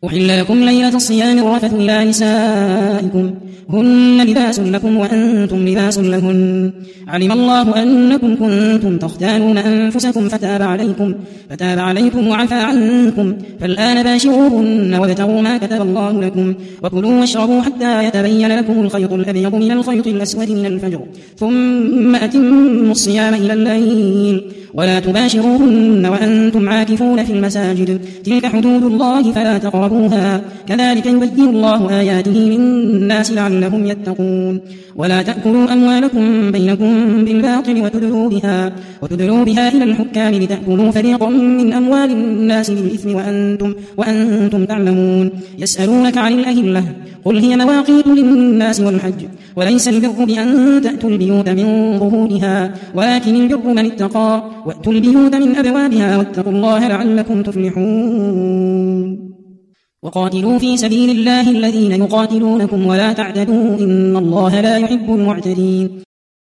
أحل لكم ليلة الصيام الرفث إلى نسائكم هن لباس لكم وأنتم لباس لهن علم الله أنكم كنتم تختانون أنفسكم فتاب عليكم وعفى عنكم فالآن باشروهن وابتغوا ما كتب الله لكم وكلوا واشربوا حتى يتبين لكم الخيط الأبيض من الخيط الأسود من الفجر ثم أتموا الصيام إلى الليل ولا تباشروهن وأنتم عاكفون في المساجد تلك حدود الله فلا تقربوها كذلك يبين الله آياته للناس لعلهم يتقون ولا تأكلوا أموالكم بينكم بالباطل وتدلوا بها إلى الحكام لتأكلوا فريقا من أموال الناس بالإثم وأنتم تعلمون يسألونك عن الأهلة قل هي مواقيت للناس والحج وليس البر بأن تأتوا البيوت من ظهورها ولكن البر من اتقى وأتوا البيوت من أبوابها واتقوا الله لعلكم تفلحون وقاتلوا في سبيل الله الذين يقاتلونكم ولا تعتدوا إن الله لا يحب المعتدين